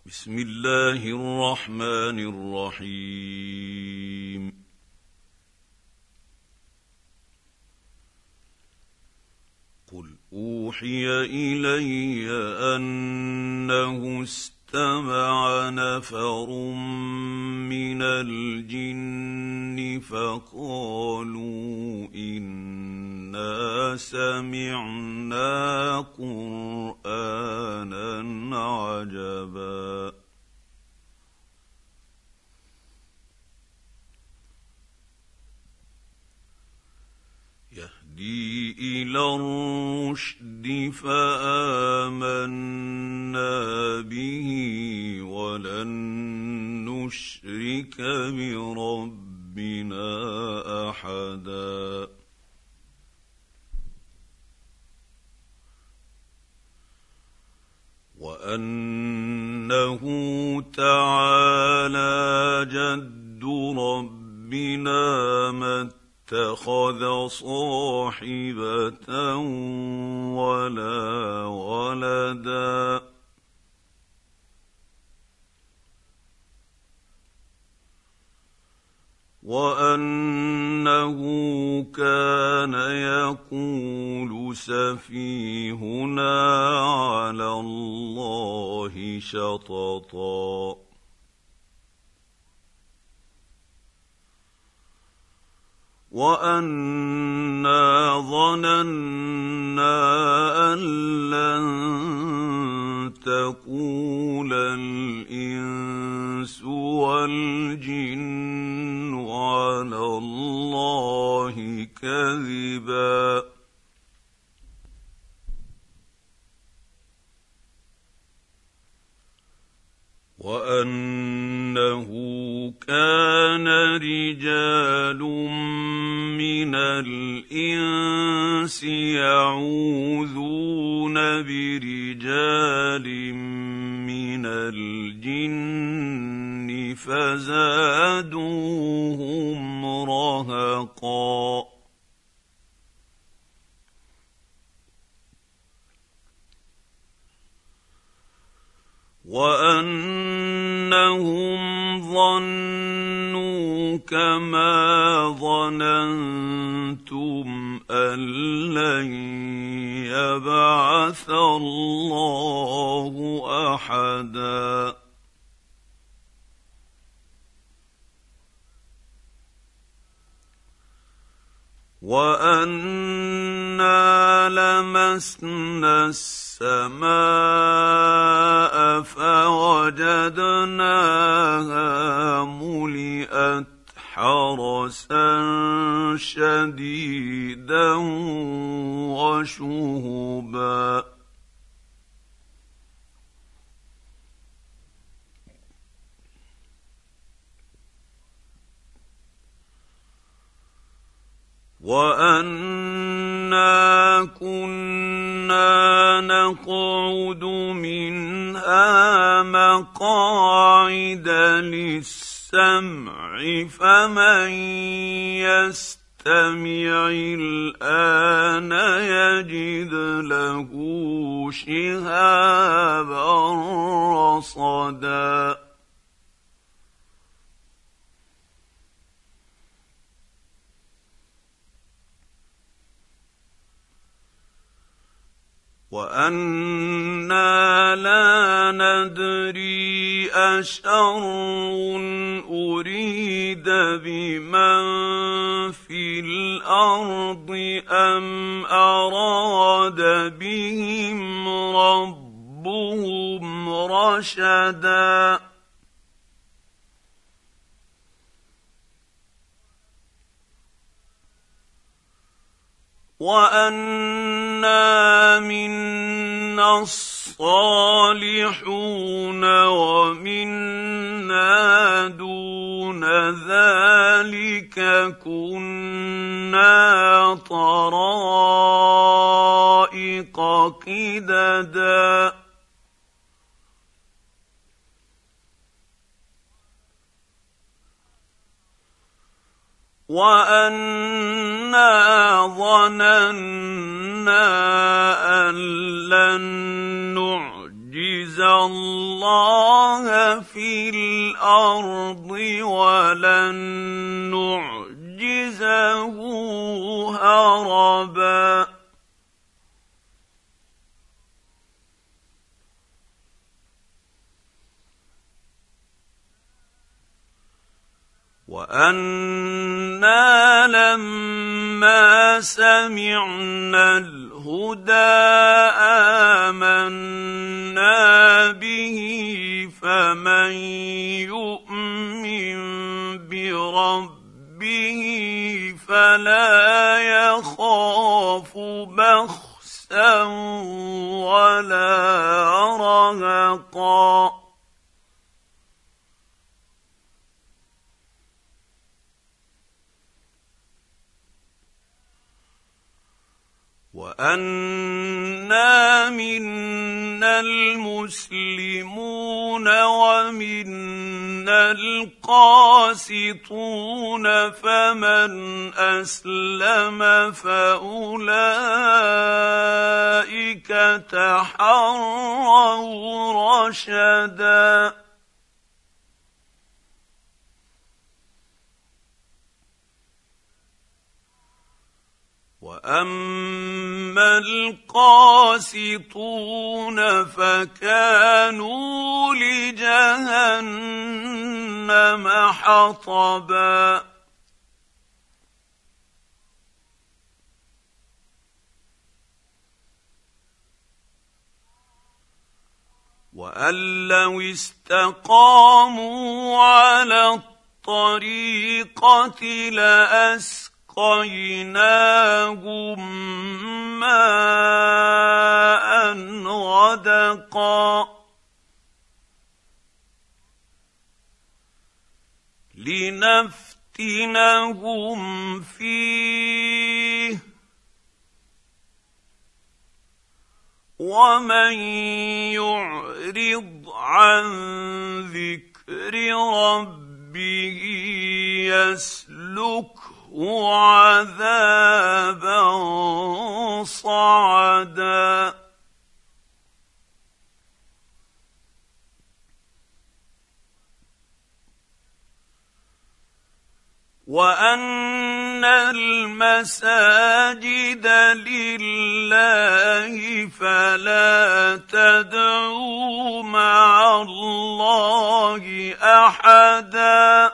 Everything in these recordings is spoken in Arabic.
بسم الله الرحمن الرحيم. قل أوحي إلي أنه استمع نفر من الجن فقالوا إنا سمعنا قرآنا عجبا يهدي إلى الرشد فآمنا به ولن نشرك بربنا أحدا وأنه تعالى جد ربنا ما اتخذ صاحبة ولا ولدا وأنه كان يقول سفيهنا على الله شططا وأنا ظننا أن لن تقول الإنس والجن على الله كذبا وأنه كان رجال من الإنس يعوذون برجال من الجن فزادوهم رهقا وأنهم ظنوا كما ظننتم أن لن يبعث الله أحدا وأنا لمسنا السماء فوجدناها ملئت حرسا شديدا وشهبا وأنا كنا نقعد منها مقاعد للسمع فمن يستمع الآن يجد له شهابا رصدا وأنا لا ندري أشر أريد بمن في الأرض أم أراد بهم ربهم رشدا وأنا منا الصالحون ومنا دون ذلك كنا طرائق قددا وأنا ظننا أن لن نعجز نعجز الله في الارض ولن نعجزه هربا وأنا لما سمعنا الهدى آمنا به فمن يؤمن بربه فلا يخاف بخسا ولا رهقا وأنا منا المسلمون ومنا القاسطون فمن أسلم فأولئك تحروا رشدا وأما القاسطون فكانوا لجهنم حطبا وأن لو استقاموا على الطريقة لأسقيناهم ماء غدقا لنفتنهم فيه ومن يعرض عن ذكر ربه يسلكه عذابا صعدا وأن المساجد لله فلا تدعوا مع الله أحدا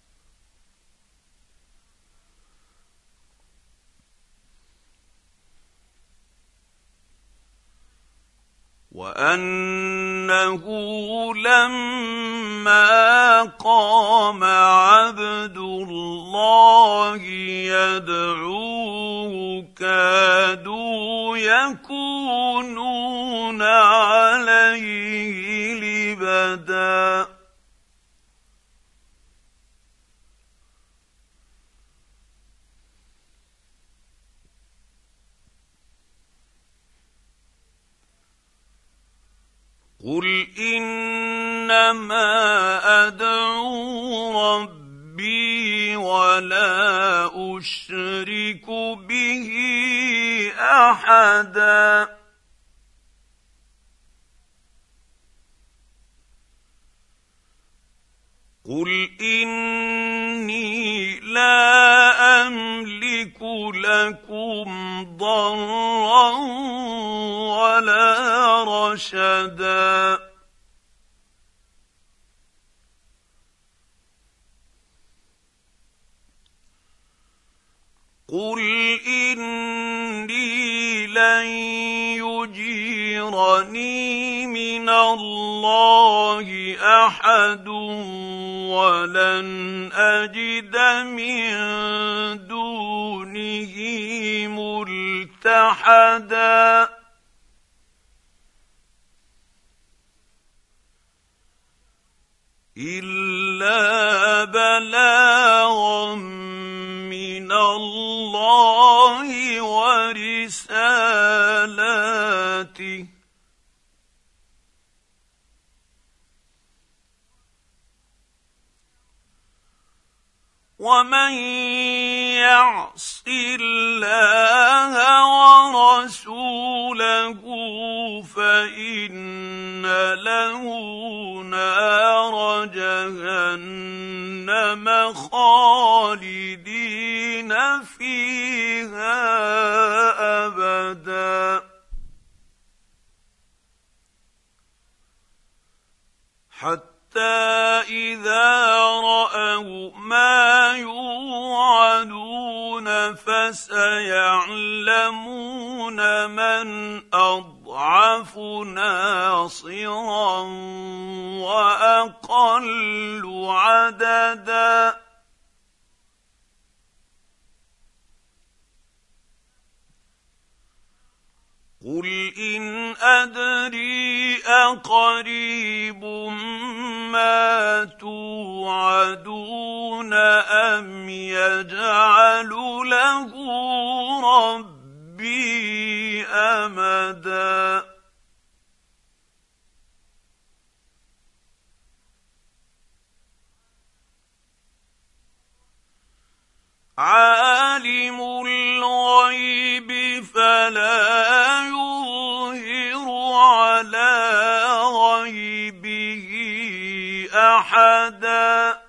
وأنه لما قام عبد الله يدعوه كادوا يكونون عليه لبدا قل إنما أدعو ربي ولا أشرك به أحدا قل إني لا أملك لكم ضرا ولا رشدا قل إني لن يجيرني من الله أحد ولن أجد من دونه ملتحدا إلا بلاغا من الله ورسالاته ومن يعص الله ورسوله فإن له نار جهنم خالدين فيها أبدا حتى إذا رأوا ما يوعدون فسيعلمون من أضعف ناصرا وأقل عددا قل إن أدري أقريب ما توعدون أم يجعل له ربي أمدا عالم الغيب فلا يظهر على غيبه أحدا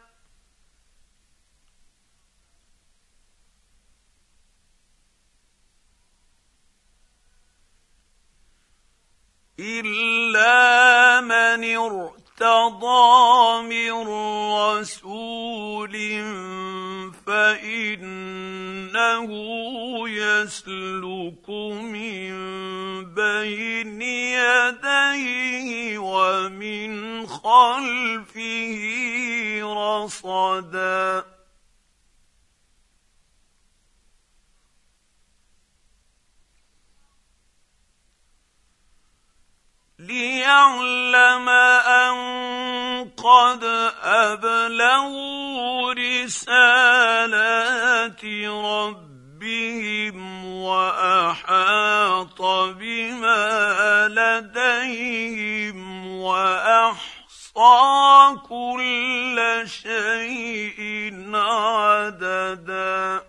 إلا من ارتضى من رسول فإنه يسلك من بين يديه ومن خلفه رصدا ليعلم أن قد أبلغوا رسالات ربهم وأحاط بما لديهم وأحصى كل شيء عددا